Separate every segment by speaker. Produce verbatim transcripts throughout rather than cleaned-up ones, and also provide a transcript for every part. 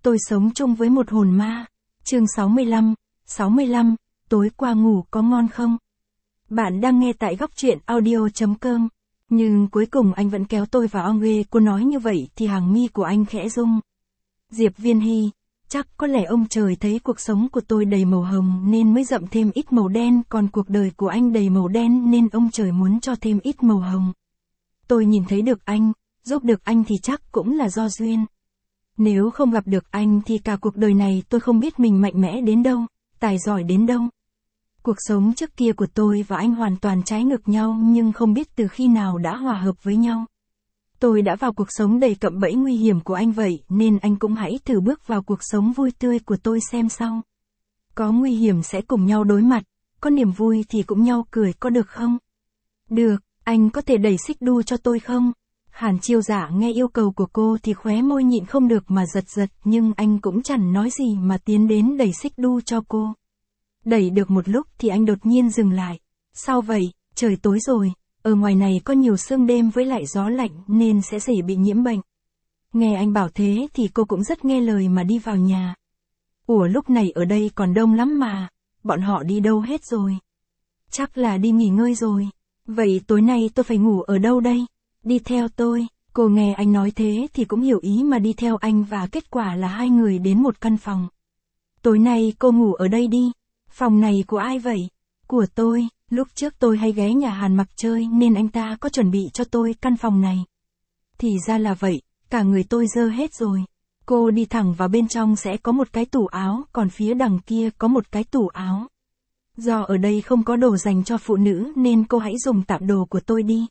Speaker 1: Tôi sống chung với một hồn ma. Chương sáu mươi lăm, sáu mươi lăm, tối qua ngủ có ngon không? Bạn đang nghe tại góc truyện audio chấm com. Nhưng cuối cùng anh vẫn kéo tôi vào ong ghê. Cô nói như vậy thì hàng mi của anh khẽ rung. Diệp Viên Hy, chắc có lẽ ông trời thấy cuộc sống của tôi đầy màu hồng nên mới dậm thêm ít màu đen, còn cuộc đời của anh đầy màu đen nên ông trời muốn cho thêm ít màu hồng. Tôi nhìn thấy được anh, giúp được anh thì chắc cũng là do duyên. Nếu không gặp được anh thì cả cuộc đời này tôi không biết mình mạnh mẽ đến đâu, tài giỏi đến đâu. Cuộc sống trước kia của tôi và anh hoàn toàn trái ngược nhau nhưng không biết từ khi nào đã hòa hợp với nhau. Tôi đã vào cuộc sống đầy cạm bẫy nguy hiểm của anh vậy nên anh cũng hãy thử bước vào cuộc sống vui tươi của tôi xem sao. Có nguy hiểm sẽ cùng nhau đối mặt, có niềm vui thì cũng nhau cười có được không? Được, anh có thể đẩy xích đu cho tôi không? Hàn Chiêu Giả nghe yêu cầu của cô thì khóe môi nhịn không được mà giật giật nhưng anh cũng chẳng nói gì mà tiến đến đẩy xích đu cho cô. Đẩy được một lúc thì anh đột nhiên dừng lại. Sao vậy, trời tối rồi, ở ngoài này có nhiều sương đêm với lại gió lạnh nên sẽ dễ bị nhiễm bệnh. Nghe anh bảo thế thì cô cũng rất nghe lời mà đi vào nhà. Ủa lúc này ở đây còn đông lắm mà, bọn họ đi đâu hết rồi? Chắc là đi nghỉ ngơi rồi. Vậy tối nay tôi phải ngủ ở đâu đây? Đi theo tôi. Cô nghe anh nói thế thì cũng hiểu ý mà đi theo anh và kết quả là hai người đến một căn phòng. Tối nay cô ngủ ở đây đi. Phòng này của ai vậy? Của tôi, lúc trước tôi hay ghé nhà Hàn Mặc chơi nên anh ta có chuẩn bị cho tôi căn phòng này. Thì ra là vậy, cả người tôi dơ hết rồi. Cô đi thẳng vào bên trong sẽ có một cái tủ áo, còn phía đằng kia có một cái tủ áo. Do ở đây không có đồ dành cho phụ nữ nên cô hãy dùng tạm đồ của tôi đi.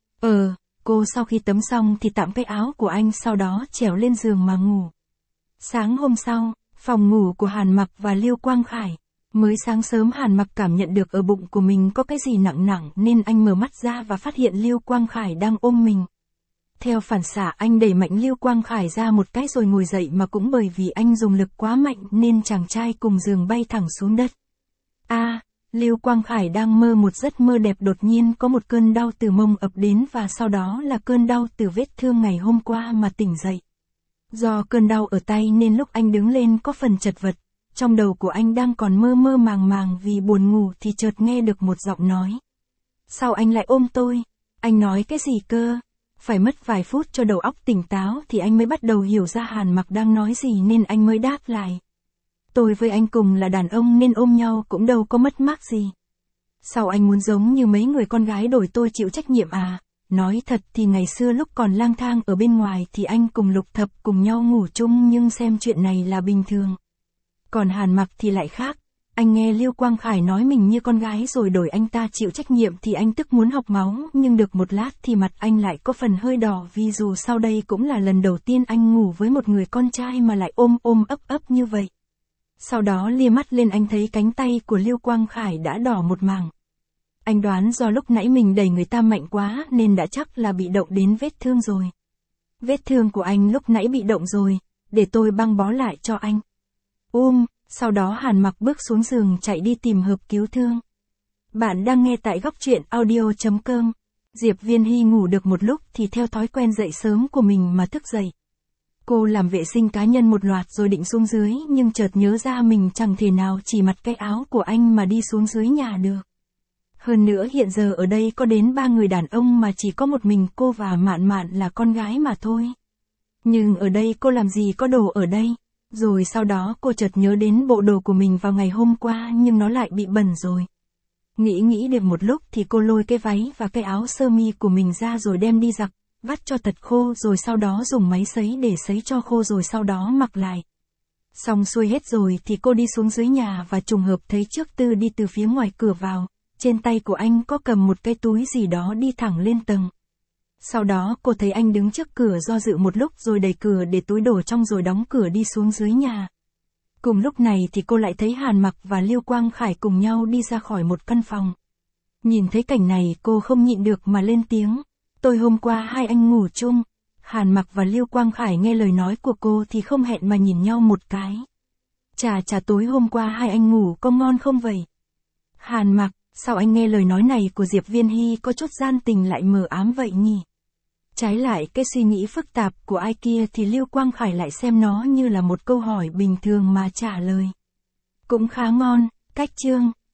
Speaker 1: Ờ, cô sau khi tắm xong thì tạm cái áo của anh sau đó trèo lên giường mà ngủ. Sáng hôm sau, phòng ngủ của Hàn Mặc và Lưu Quang Khải. Mới sáng sớm Hàn Mặc cảm nhận được ở bụng của mình có cái gì nặng nặng nên anh mở mắt ra và phát hiện Lưu Quang Khải đang ôm mình. Theo phản xạ anh đẩy mạnh Lưu Quang Khải ra một cái rồi ngồi dậy mà cũng bởi vì anh dùng lực quá mạnh nên chàng trai cùng giường bay thẳng xuống đất. A, à, Lưu Quang Khải đang mơ một giấc mơ đẹp đột nhiên có một cơn đau từ mông ập đến và sau đó là cơn đau từ vết thương ngày hôm qua mà tỉnh dậy. Do cơn đau ở tay nên lúc anh đứng lên có phần chật vật. Trong đầu của anh đang còn mơ mơ màng màng vì buồn ngủ thì chợt nghe được một giọng nói. Sao anh lại ôm tôi? Anh nói cái gì cơ? Phải mất vài phút cho đầu óc tỉnh táo thì anh mới bắt đầu hiểu ra Hàn Mặc đang nói gì nên anh mới đáp lại. Tôi với anh cùng là đàn ông nên ôm nhau cũng đâu có mất mát gì. Sao anh muốn giống như mấy người con gái đổi tôi chịu trách nhiệm à? Nói thật thì ngày xưa lúc còn lang thang ở bên ngoài thì anh cùng Lục Thập cùng nhau ngủ chung nhưng xem chuyện này là bình thường. Còn Hàn Mặc thì lại khác, anh nghe Lưu Quang Khải nói mình như con gái rồi đổi anh ta chịu trách nhiệm thì anh tức muốn học máu, nhưng được một lát thì mặt anh lại có phần hơi đỏ vì dù sau đây cũng là lần đầu tiên anh ngủ với một người con trai mà lại ôm ôm ấp ấp như vậy. Sau đó lia mắt lên anh thấy cánh tay của Lưu Quang Khải đã đỏ một mảng. Anh đoán do lúc nãy mình đẩy người ta mạnh quá nên đã chắc là bị động đến vết thương rồi. Vết thương của anh lúc nãy bị động rồi, để tôi băng bó lại cho anh. Um, sau đó Hàn Mặc bước xuống giường chạy đi tìm hộp cứu thương. Bạn đang nghe tại góc truyện audio chấm com. Diệp Viên Hy ngủ được một lúc thì theo thói quen dậy sớm của mình mà thức dậy. Cô làm vệ sinh cá nhân một loạt rồi định xuống dưới nhưng chợt nhớ ra mình chẳng thể nào chỉ mặc cái áo của anh mà đi xuống dưới nhà được. Hơn nữa hiện giờ ở đây có đến ba người đàn ông mà chỉ có một mình cô và Mạn Mạn là con gái mà thôi. Nhưng ở đây cô làm gì có đồ ở đây? Rồi sau đó cô chợt nhớ đến bộ đồ của mình vào ngày hôm qua nhưng nó lại bị bẩn rồi. Nghĩ nghĩ được một lúc thì cô lôi cái váy và cái áo sơ mi của mình ra rồi đem đi giặt, vắt cho thật khô rồi sau đó dùng máy sấy để sấy cho khô rồi sau đó mặc lại. Xong xuôi hết rồi thì cô đi xuống dưới nhà và trùng hợp thấy trước Tư đi từ phía ngoài cửa vào, trên tay của anh có cầm một cái túi gì đó đi thẳng lên tầng. Sau đó cô thấy anh đứng trước cửa do dự một lúc rồi đẩy cửa để túi đổ trong rồi đóng cửa đi xuống dưới nhà. Cùng lúc này thì cô lại thấy Hàn Mặc và Lưu Quang Khải cùng nhau đi ra khỏi một căn phòng. Nhìn thấy cảnh này cô không nhịn được mà lên tiếng. Tôi hôm qua hai anh ngủ chung. Hàn Mặc và Lưu Quang Khải nghe lời nói của cô thì không hẹn mà nhìn nhau một cái. Chà chà tối hôm qua hai anh ngủ có ngon không vậy? Hàn Mặc, sao anh nghe lời nói này của Diệp Viên Hy có chút gian tình lại mờ ám vậy nhỉ? Trái lại cái suy nghĩ phức tạp của ai kia thì Lưu Quang Khải lại xem nó như là một câu hỏi bình thường mà trả lời. Cũng khá ngon, cách chương.